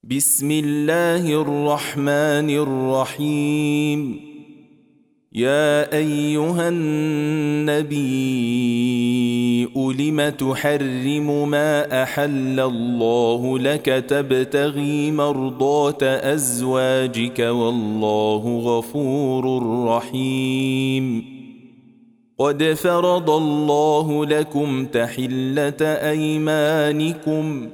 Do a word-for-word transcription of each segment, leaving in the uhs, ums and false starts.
بسم الله الرحمن الرحيم. يا أيها النبي لم تحرم ما أحل الله لك تبتغي مرضات أزواجك والله غفور رحيم. قد فرض الله لكم تحلة أيمانكم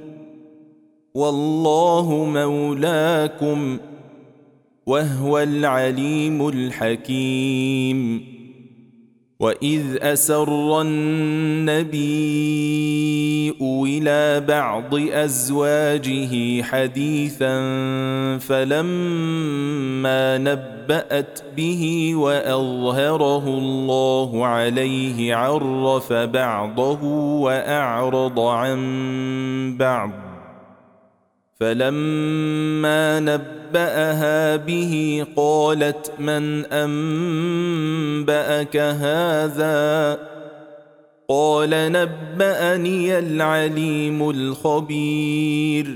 والله مولاكم وهو العليم الحكيم. وإذ أسر النبي إلى بعض أزواجه حديثا فلما نبأت به وأظهره الله عليه عرف بعضه وأعرض عن بعض. فلما نبأها به قالت من أنبأك هذا؟ قال نبأني العليم الخبير.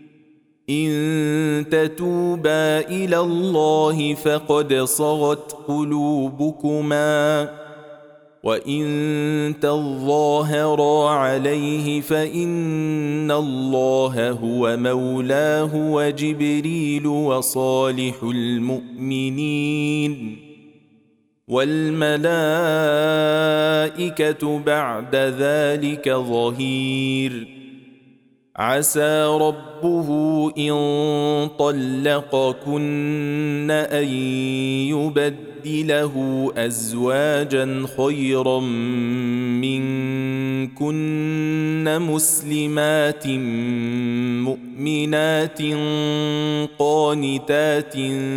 إن تتوبا إلى الله فقد صغت قلوبكما وإن تظاهرا عليه فإن الله هو مولاه وجبريل وصالح المؤمنين والملائكة بعد ذلك ظهير. عسى ربه إن طلقكن أن يبدله أزواجا خيرا منكن مسلمات مؤمنات قانتات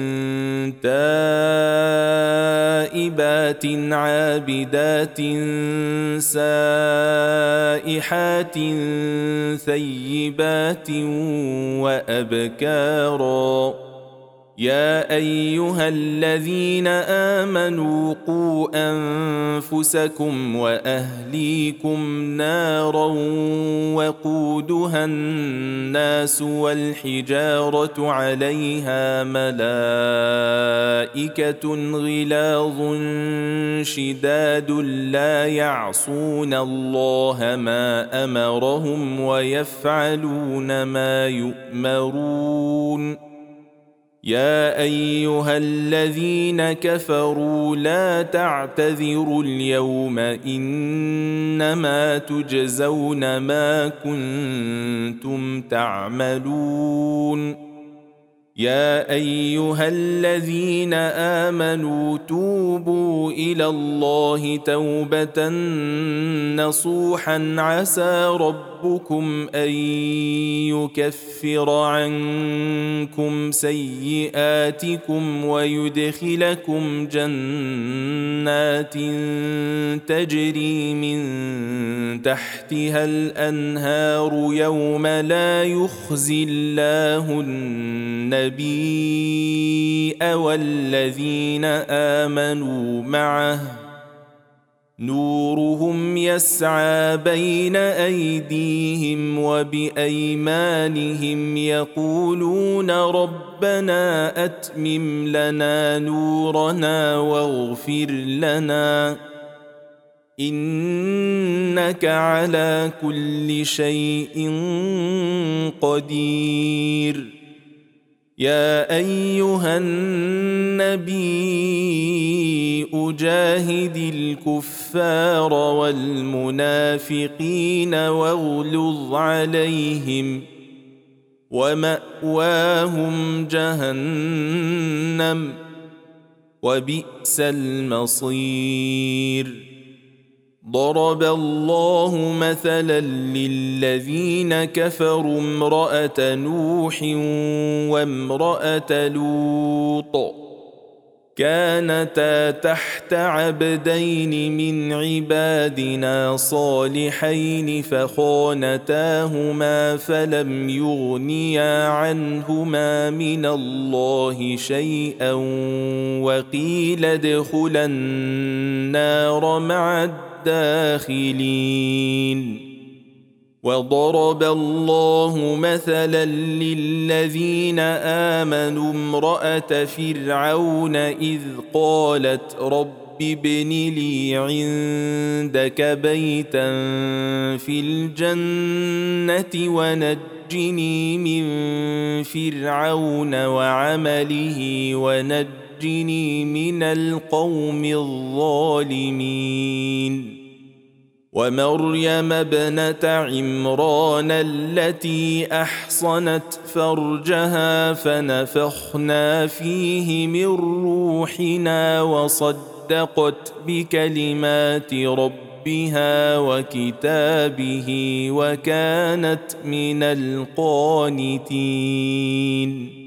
تائبات عابدات سائحات ثيبات وأبكارا. يا أيها الذين آمنوا قوا أنفسكم وأهليكم نارا وقودها الناس والحجارة عليها ملائكة غلاظ شداد لا يعصون الله ما أمرهم ويفعلون ما يؤمرون. يا أيها الذين كفروا لا تعتذروا اليوم إنما تجزون ما كنتم تعملون. يا أيها الذين آمنوا توبوا إلى الله توبة نصوحا عسى ربكم أن يكفر عنكم سيئاتكم ويدخلكم جنات تجري من تحتها الأنهار يوم لا يخزي الله النبي والذين آمنوا معه نورهم يسعى بين أيديهم وبأيمانهم يقولون ربنا أتمم لنا نورنا واغفر لنا إنك على كل شيء قدير. يا أيها النبي أجاهد الكفار والمنافقين واغلظ عليهم ومأواهم جهنم وبئس المصير. ضرب الله مثلا للذين كفروا امرأة نوح وامرأة لوط كانتا تحت عبدين من عبادنا صالحين فخانتاهما فلم يغنيا عنهما من الله شيئا وقيل ادخلا النار مع الداخلين. وضرب الله مثلا للذين آمنوا امرأة فرعون إذ قالت رب ابن لي عندك بيتا في الجنة ونجني من فرعون وعمله ونجني من القوم الظالمين ومريم ابنة عمران التي أحصنت فرجها فنفخنا فيه من روحنا وصدقت بكلمات ربها وكتابه وكانت من القانتين